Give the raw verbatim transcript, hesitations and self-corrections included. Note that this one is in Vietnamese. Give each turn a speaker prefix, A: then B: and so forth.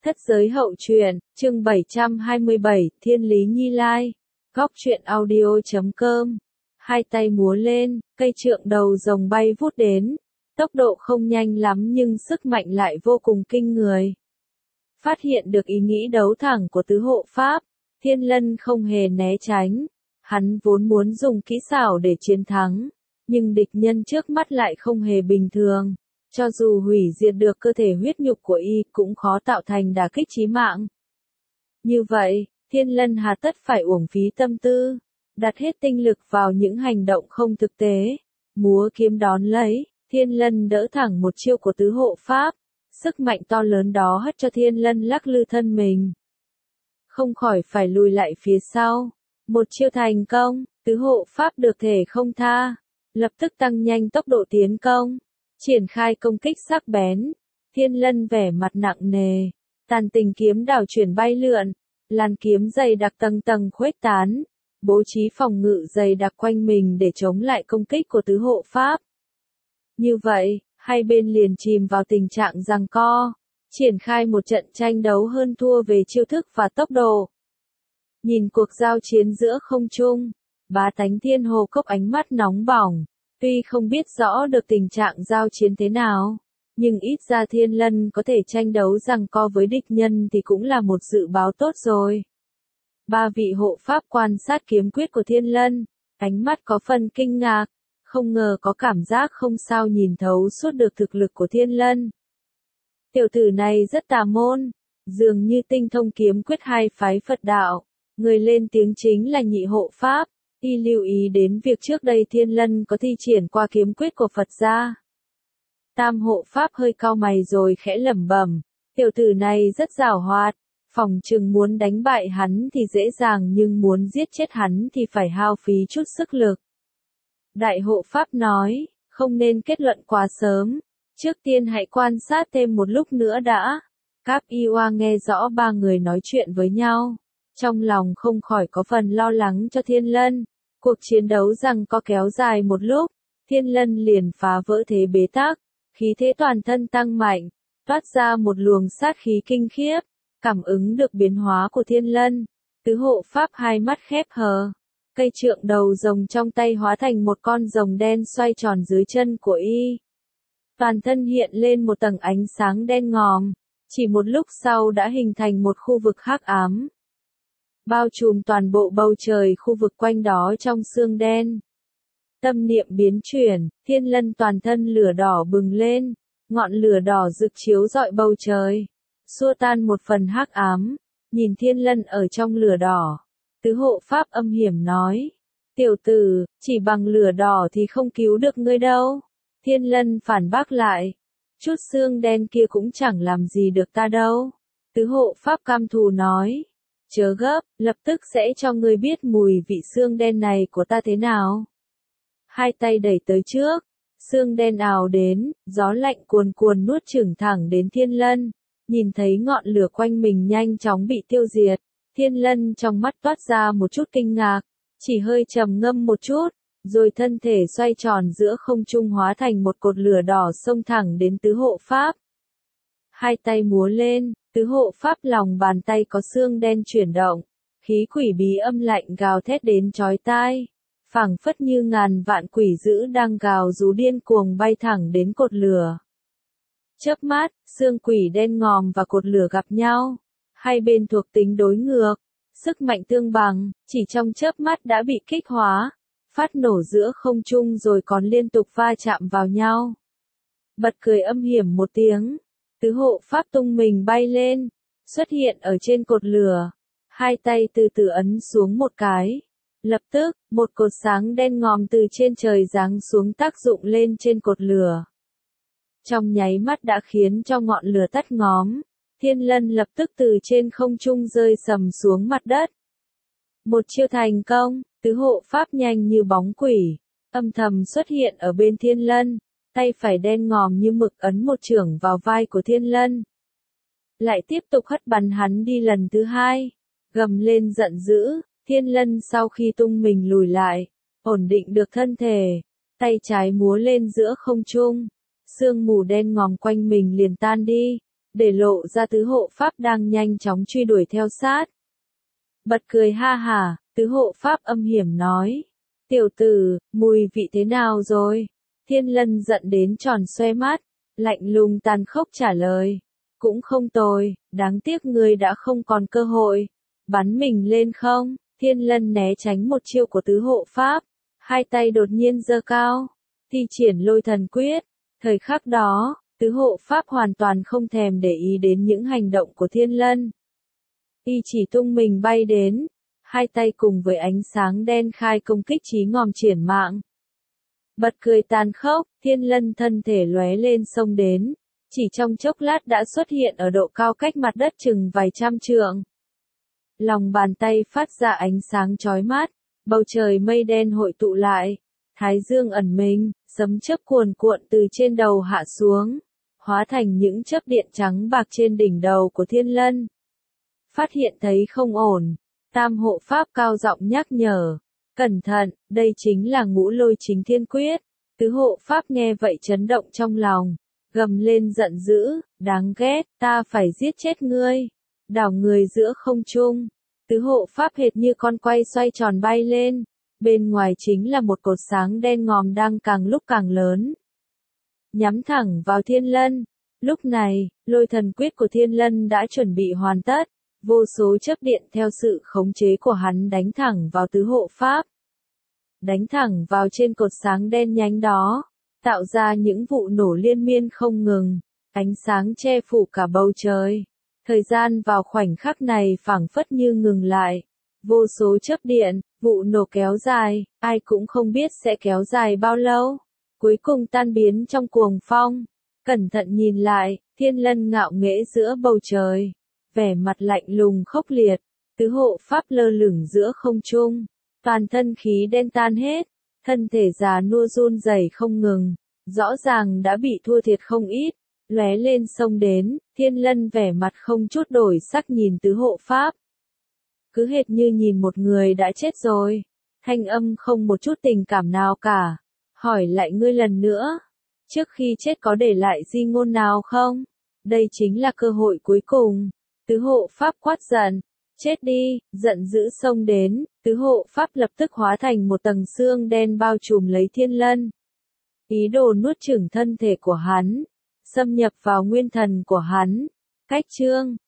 A: Thất giới hậu truyện, chương bảy trăm hai mươi bảy, Thiên Lý Nhi Lai. Góc truyện audio chấm com. Hai tay múa lên, cây trượng đầu rồng bay vút đến. Tốc độ không nhanh lắm nhưng sức mạnh lại vô cùng kinh người. Phát hiện được ý nghĩ đấu thẳng của tứ hộ pháp, Thiên Lân không hề né tránh. Hắn vốn muốn dùng kỹ xảo để chiến thắng, nhưng địch nhân trước mắt lại không hề bình thường. Cho dù hủy diệt được cơ thể huyết nhục của y cũng khó tạo thành đả kích chí mạng. Như vậy, Thiên Lân hà tất phải uổng phí tâm tư, đặt hết tinh lực vào những hành động không thực tế. Múa kiếm đón lấy, Thiên Lân đỡ thẳng một chiêu của tứ hộ pháp. Sức mạnh to lớn đó hất cho Thiên Lân lắc lư thân mình. Không khỏi phải lùi lại phía sau. Một chiêu thành công, tứ hộ pháp được thể không tha. Lập tức tăng nhanh tốc độ tiến công. Triển khai công kích sắc bén. Thiên Lân vẻ mặt nặng nề. Tàn tình kiếm đảo chuyển bay lượn. Làn kiếm dày đặc tầng tầng khuếch tán. Bố trí phòng ngự dày đặc quanh mình để chống lại công kích của tứ hộ pháp. Như vậy, hai bên liền chìm vào tình trạng giằng co. Triển khai một trận tranh đấu hơn thua về chiêu thức và tốc độ. Nhìn cuộc giao chiến giữa không trung, bá tánh Thiên Hồ Cốc ánh mắt nóng bỏng. Tuy không biết rõ được tình trạng giao chiến thế nào, nhưng ít ra Thiên Lân có thể tranh đấu giằng co với địch nhân thì cũng là một dự báo tốt rồi. Ba vị hộ pháp quan sát kiếm quyết của Thiên Lân, ánh mắt có phần kinh ngạc, không ngờ có cảm giác không sao nhìn thấu suốt được thực lực của Thiên Lân. Tiểu tử này rất tà môn, dường như tinh thông kiếm quyết hai phái Phật đạo, người lên tiếng chính là nhị hộ pháp. Y lưu ý đến việc trước đây Thiên Lân có thi triển qua kiếm quyết của Phật gia. Tam hộ pháp hơi cau mày rồi khẽ lẩm bẩm, tiểu tử này rất giàu hoạt, phỏng chừng muốn đánh bại hắn thì dễ dàng nhưng muốn giết chết hắn thì phải hao phí chút sức lực. Đại hộ pháp nói, không nên kết luận quá sớm, trước tiên hãy quan sát thêm một lúc nữa đã. Cáp Y Oa nghe rõ ba người nói chuyện với nhau, trong lòng không khỏi có phần lo lắng cho Thiên Lân. Cuộc chiến đấu giằng co kéo dài một lúc, Thiên Lân liền phá vỡ thế bế tắc, khí thế toàn thân tăng mạnh, toát ra một luồng sát khí kinh khiếp. Cảm ứng được biến hóa của Thiên Lân, tứ hộ pháp hai mắt khép hờ, cây trượng đầu rồng trong tay hóa thành một con rồng đen xoay tròn dưới chân của y. Toàn thân hiện lên một tầng ánh sáng đen ngòm, chỉ một lúc sau đã hình thành một khu vực hắc ám. Bao trùm toàn bộ bầu trời khu vực quanh đó trong sương đen. Tâm niệm biến chuyển, Thiên Lân toàn thân lửa đỏ bừng lên, ngọn lửa đỏ rực chiếu rọi bầu trời, xua tan một phần hắc ám. Nhìn Thiên Lân ở trong lửa đỏ, tứ hộ pháp âm hiểm nói, tiểu tử, chỉ bằng lửa đỏ thì không cứu được ngươi đâu. Thiên Lân phản bác lại, chút sương đen kia cũng chẳng làm gì được ta đâu. Tứ hộ pháp cam thù nói, chớ gấp, lập tức sẽ cho ngươi biết mùi vị xương đen này của ta thế nào. Hai tay đẩy tới trước, xương đen ào đến, gió lạnh cuồn cuồn nuốt chửng thẳng đến Thiên Lân. Nhìn thấy ngọn lửa quanh mình nhanh chóng bị tiêu diệt, Thiên Lân trong mắt toát ra một chút kinh ngạc, chỉ hơi trầm ngâm một chút, rồi thân thể xoay tròn giữa không trung hóa thành một cột lửa đỏ xông thẳng đến tứ hộ pháp. Hai tay múa lên, tứ hộ pháp lòng bàn tay có xương đen chuyển động, khí quỷ bí âm lạnh gào thét đến chói tai, phảng phất như ngàn vạn quỷ dữ đang gào rú điên cuồng bay thẳng đến cột lửa. Chớp mắt, xương quỷ đen ngòm và cột lửa gặp nhau, hai bên thuộc tính đối ngược, sức mạnh tương bằng, chỉ trong chớp mắt đã bị kích hóa, phát nổ giữa không trung rồi còn liên tục va chạm vào nhau. Bật cười âm hiểm một tiếng. Tứ hộ pháp tung mình bay lên, xuất hiện ở trên cột lửa, hai tay từ từ ấn xuống một cái. Lập tức, một cột sáng đen ngòm từ trên trời giáng xuống tác dụng lên trên cột lửa. Trong nháy mắt đã khiến cho ngọn lửa tắt ngóm, Thiên Lân lập tức từ trên không trung rơi sầm xuống mặt đất. Một chiêu thành công, tứ hộ pháp nhanh như bóng quỷ, âm thầm xuất hiện ở bên Thiên Lân. Tay phải đen ngòm như mực ấn một chưởng vào vai của Thiên Lân. Lại tiếp tục hất bắn hắn đi lần thứ hai. Gầm lên giận dữ, Thiên Lân sau khi tung mình lùi lại, ổn định được thân thể, tay trái múa lên giữa không trung. Sương mù đen ngòm quanh mình liền tan đi. để lộ ra tứ hộ pháp đang nhanh chóng truy đuổi theo sát. Bật cười ha hả, tứ hộ pháp âm hiểm nói. Tiểu tử, mùi vị thế nào rồi? Thiên Lân giận đến tròn xoe mắt, lạnh lùng tàn khốc trả lời. Cũng không tồi, đáng tiếc ngươi đã không còn cơ hội. Bắn mình lên không? Thiên Lân né tránh một chiêu của tứ hộ pháp, hai tay đột nhiên giơ cao, thi triển lôi thần quyết. Thời khắc đó, tứ hộ pháp hoàn toàn không thèm để ý đến những hành động của Thiên Lân. Y chỉ tung mình bay đến, hai tay cùng với ánh sáng đen khai công kích chí ngòm triển mạng. Bật cười tàn khốc, Thiên Lân thân thể lóe lên xông đến, chỉ trong chốc lát đã xuất hiện ở độ cao cách mặt đất chừng vài trăm trượng. Lòng bàn tay phát ra ánh sáng chói mắt, bầu trời mây đen hội tụ lại, thái dương ẩn mình, sấm chớp cuồn cuộn từ trên đầu hạ xuống, hóa thành những chớp điện trắng bạc trên đỉnh đầu của Thiên Lân. Phát hiện thấy không ổn, tam hộ pháp cao giọng nhắc nhở, cẩn thận, đây chính là ngũ lôi chính thiên quyết. Tứ hộ pháp nghe vậy chấn động trong lòng, gầm lên giận dữ, đáng ghét, ta phải giết chết ngươi. Đảo người giữa không trung, tứ hộ pháp hệt như con quay xoay tròn bay lên, bên ngoài chính là một cột sáng đen ngòm đang càng lúc càng lớn, nhắm thẳng vào Thiên Lân. Lúc này, lôi thần quyết của Thiên Lân đã chuẩn bị hoàn tất, vô số chớp điện theo sự khống chế của hắn đánh thẳng vào tứ hộ pháp, đánh thẳng vào trên cột sáng đen nhánh đó, tạo ra những vụ nổ liên miên không ngừng, ánh sáng che phủ cả bầu trời. Thời gian vào khoảnh khắc này phảng phất như ngừng lại, vô số chớp điện, vụ nổ kéo dài, ai cũng không biết sẽ kéo dài bao lâu, cuối cùng tan biến trong cuồng phong. Cẩn thận nhìn lại, Thiên Lân ngạo nghễ giữa bầu trời, vẻ mặt lạnh lùng khốc liệt, tứ hộ pháp lơ lửng giữa không trung, toàn thân khí đen tan hết, thân thể già nua run rẩy không ngừng, rõ ràng đã bị thua thiệt không ít. Lóe lên xông đến, Thiên Lân vẻ mặt không chút đổi sắc nhìn tứ hộ pháp. Cứ hệt như nhìn một người đã chết rồi. Thanh âm không một chút tình cảm nào cả. Hỏi lại ngươi lần nữa. Trước khi chết có để lại di ngôn nào không? Đây chính là cơ hội cuối cùng. Tứ hộ pháp quát giận. Chết đi, giận dữ xông đến. Tứ hộ pháp lập tức hóa thành một tầng xương đen bao trùm lấy Thiên Lân. Ý đồ nuốt chửng thân thể của hắn, xâm nhập vào nguyên thần của hắn. Cách chương